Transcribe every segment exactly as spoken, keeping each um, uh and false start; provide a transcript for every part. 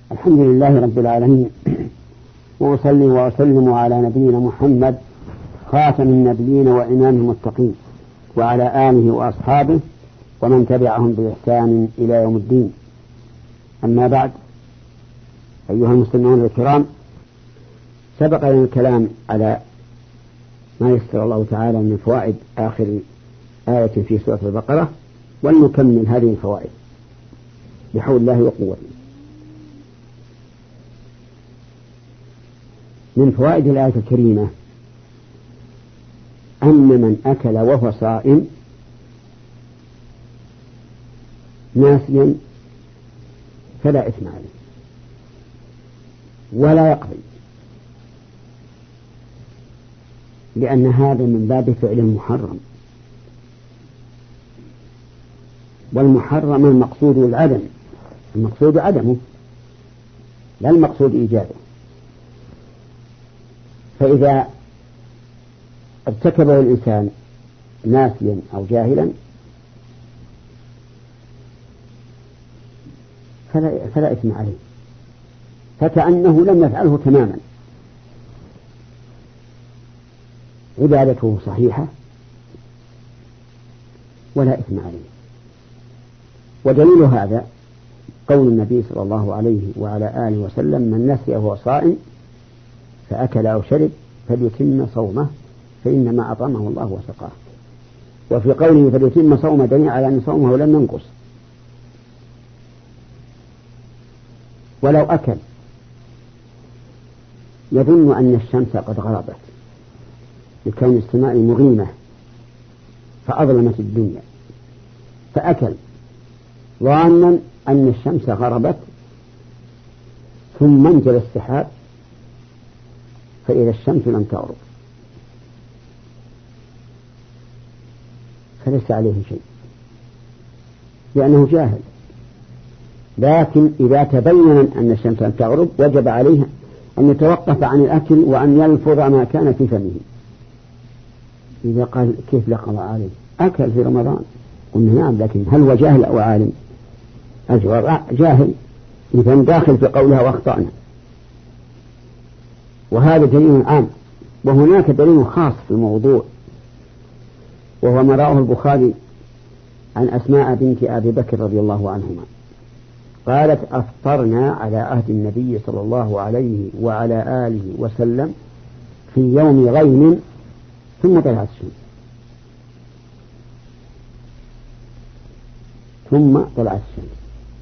الحمد لله رب العالمين، وأصلي وأسلم على نبينا محمد خاتم النبيين وإمام المتقين، وعلى آله وأصحابه ومن تبعهم بإحسان إلى يوم الدين. أما بعد، أيها المستمعون الكرام، سبق لنا الكلام على ما يسر الله تعالى من فوائد آخر آية في سورة البقرة، ولنكمل هذه الفوائد بحول الله وقوته. من فوائد الآية الكريمة أن من أكل وهو صائم ناسيا فلا إثم عليه ولا يقضي، لأن هذا من باب فعل المحرم، والمحرم المقصود العدم، المقصود عدمه لا المقصود إيجاده. فإذا ارتكبه الإنسان ناسيا أو جاهلا فلا, فلا إثم عليه، فكأنه لم يفعله تماما، عبادته صحيحة ولا إثم عليه. ودليل هذا قول النبي صلى الله عليه وعلى آله وسلم: من نسي وهو صائم فأكل أو شرب فليتم صومه فإنما أطعمه الله وسقاه. وفي قوله فليتم صومه دليل على أن صومه لم ينقص، ولو أكل يظن أن الشمس قد غربت لكون السماء مغيمة فأظلمت الدنيا، فأكل ظانا أن الشمس غربت، ثم انزل السحاب فإذا الشمس لم تغرب فليس عليه شيء لأنه جاهل. لكن إذا تبين أن الشمس لم تغرب وجب عليه أن يتوقف عن الأكل وأن يلفظ ما كان في فمه. إذا قال كيف لا قضاء عليه؟ أكل في رمضان. قلنا نعم، لكن هل هو جاهل أو عالم؟ الجواب جاهل، إذا داخل في قولها وأخطأنا. وهذا دليل عام. وهناك دليل خاص في الموضوع، وهو ما رواه البخاري عن أسماء بنت أبي بكر رضي الله عنهما قالت: أفطرنا على عهد النبي صلى الله عليه وعلى آله وسلم في يوم غيم ثم طلعت الشمس ثم طلعت الشمس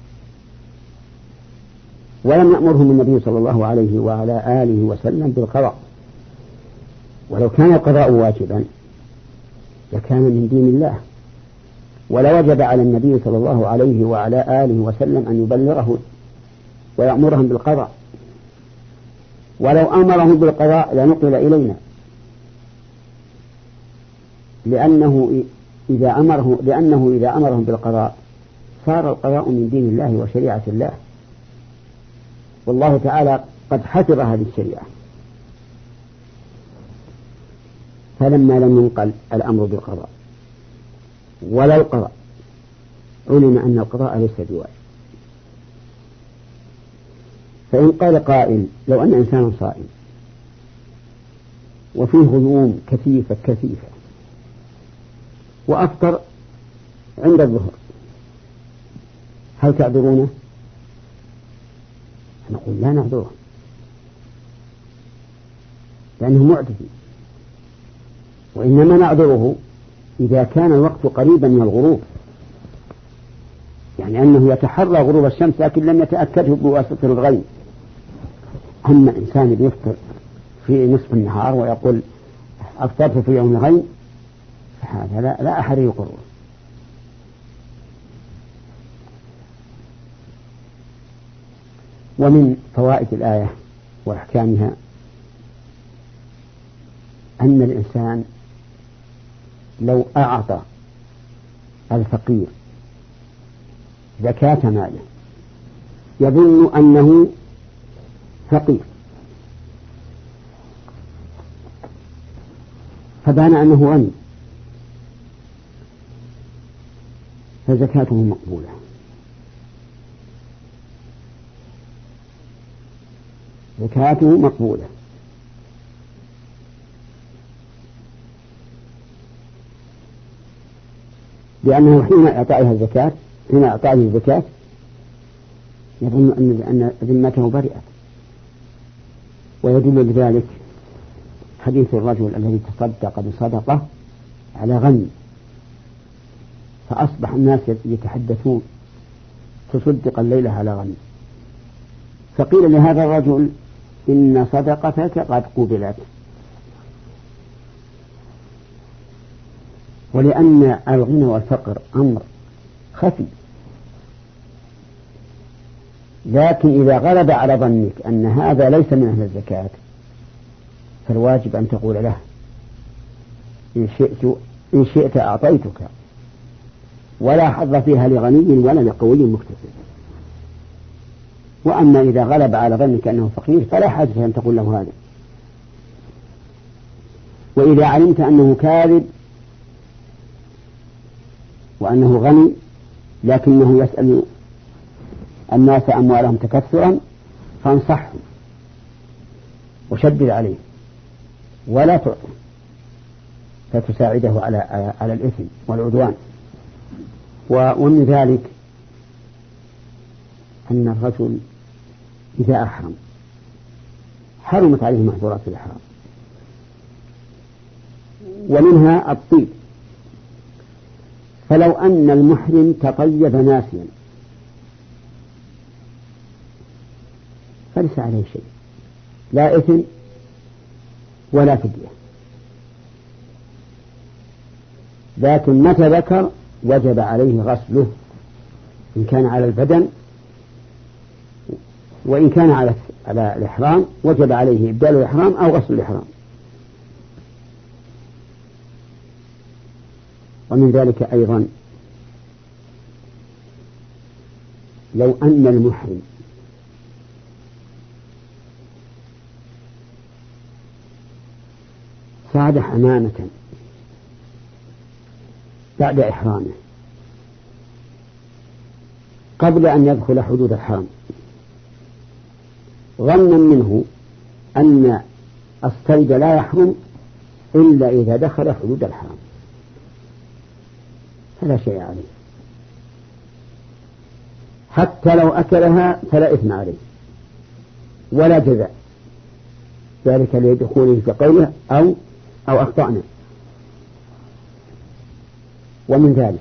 ولم يأمرهم النبي صلى الله عليه وعلى آله وسلم بالقضاء. ولو كان القضاء واجبا لكان من دين الله، ولوجب على النبي صلى الله عليه وعلى آله وسلم أن يبلغه ويأمرهم بالقضاء. ولو أمرهم بالقضاء لنقل إلينا، لأنه إذا أمره لأنه إذا أمرهم بالقضاء صار القضاء من دين الله وشريعة الله، والله تعالى قد حفظ هذه الشريعة. فلما لم ينقل الأمر بالقضاء ولا القضاء علم أن القضاء ليس بواجب. فإن قال قائل: لو أن إنسانا صائم وفيه غيوم كثيفة كثيفة وأفطر عند الظهر، هل تعذرونه؟ نقول لا نعذره، لأنه معتدي. وإنما نعذره إذا كان الوقت قريبا من الغروب، يعني أنه يتحرى غروب الشمس لكن لم يتأكده بواسطة الغيم. أما إنسان يفطر في نصف النهار ويقول أفطرت في يوم الغيم، فهذا لا, لا أحد يقره. ومن فوائد الآية وأحكامها أن الإنسان لو أعطى الفقير زكاة ماله يظن أنه فقير، فبان أنه غني، فزكاته مقبولة. زكاته مقبولة. لأنه حين إعطائها الزكاة حين إعطائه الزكاة يظن أن ذمته برئت. ويدل لذلك حديث الرجل الذي تصدق بصدقة على غني، فأصبح الناس يتحدثون تصدق الليلة على غني، فقيل لهذا الرجل إن صدقتك قد قبلت. ولأن الغنى والفقر أمر خفي، لكن إذا غلب على ظنك أن هذا ليس من أهل الزكاة فالواجب أن تقول له إن شئت, إن شئت أعطيتك، ولا حظ فيها لغني ولا لقوي مكتسب. وأما إذا غلب على ظنك أنه فقير فلا حاجة أن تقول له هذا. وإذا علمت أنه كاذب وأنه غني لكنه يسأل الناس أموالهم تكثرا فانصحهم وشدد عليه ولا تعطي فتساعده على على الإثم والعدوان. ومن ذلك أن الرجل إذا أحرم حرمت عليه محظورات الإحرام، ومنها الطيب. فلو أن المحرم تطيب ناسيا فليس عليه شيء، لا إثم ولا فدية، لكن متى ذكر وجب عليه غسله إن كان على البدن، وإن كان على على الإحرام وجب عليه إبدال الإحرام أو غسل الإحرام. ومن ذلك أيضا لو أن المحرم صاد حمامة بعد إحرامه قبل أن يدخل حدود الحرم ظنا منه أن الصيد لا يحرم إلا إذا دخل حدود الحرم فلا شيء عليه، حتى لو أكلها فلا إثم عليه ولا جزاء، ذلك لدخوله في قوله أو أو أخطأنا. ومن ذلك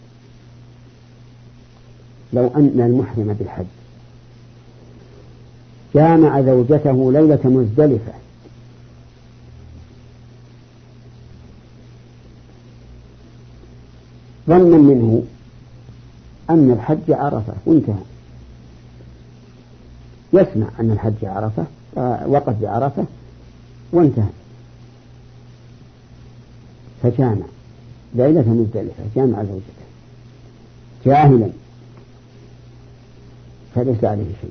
لو أن المحرم بالحج جامع زوجته ليلة مزدلفة ظنا منه أن الحج عرفة وانتهى، يسمع أن الحج عرفة وقف بعرفة وانتهى، فجامع ليلة مزدلفة جامع زوجته جاهلا فليس عليه شيء،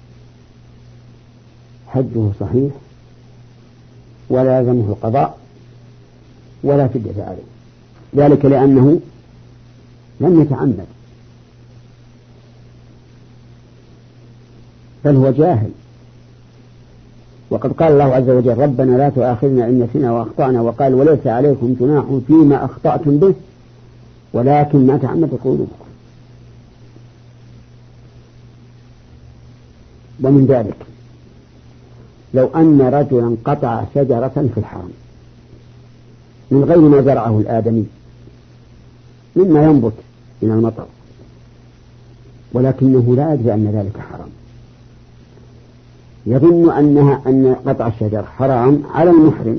حجه صحيح ولا يلزمه القضاء ولا فدية عليه، ذلك لأنه لم يتعمد بل هو جاهل. وقد قال الله عز وجل ربنا لا تؤاخذنا إن نسينا وأخطأنا، وقال وليس عليكم جناح فيما أخطأتم به ولكن ما تعمدت قلوبكم. ومن ذلك لو أن رجلا قطع شجرة في الحرم من غير ما زرعه الآدمي مما ينبت من المطر ولكنه لا يدري أن ذلك حرام، يظن أنها أن قطع الشجر حرام على المحرم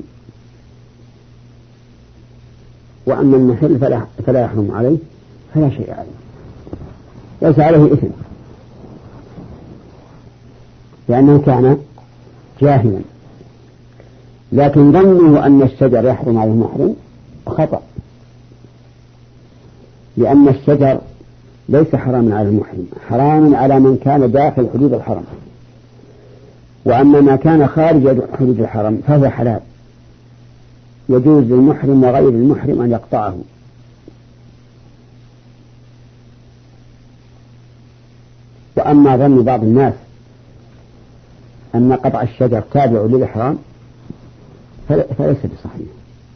وأما المحل فلا, فلا يحرم عليه فلا شيء عليه، ليس عليه إثم لأنه كان جاهلا. لكن ظنه أن الشجر يحرم على المحرم خطأ، لأن الشجر ليس حراما على المحرم، حرام على من كان داخل حدود الحرم، وأما ما كان خارج حدود الحرم فهو حلال يجوز للمحرم وغير المحرم أن يقطعه. وأما ظن بعض الناس أن قطع الشجر تابع للإحرام فليس بصحيح.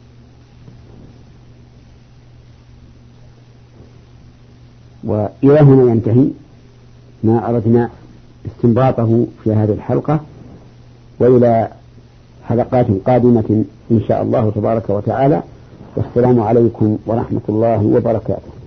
وإلى هنا ينتهي ما أردنا استنباطه في هذه الحلقة، وإلى حلقات قادمة إن شاء الله تبارك وتعالى، والسلام عليكم ورحمة الله وبركاته.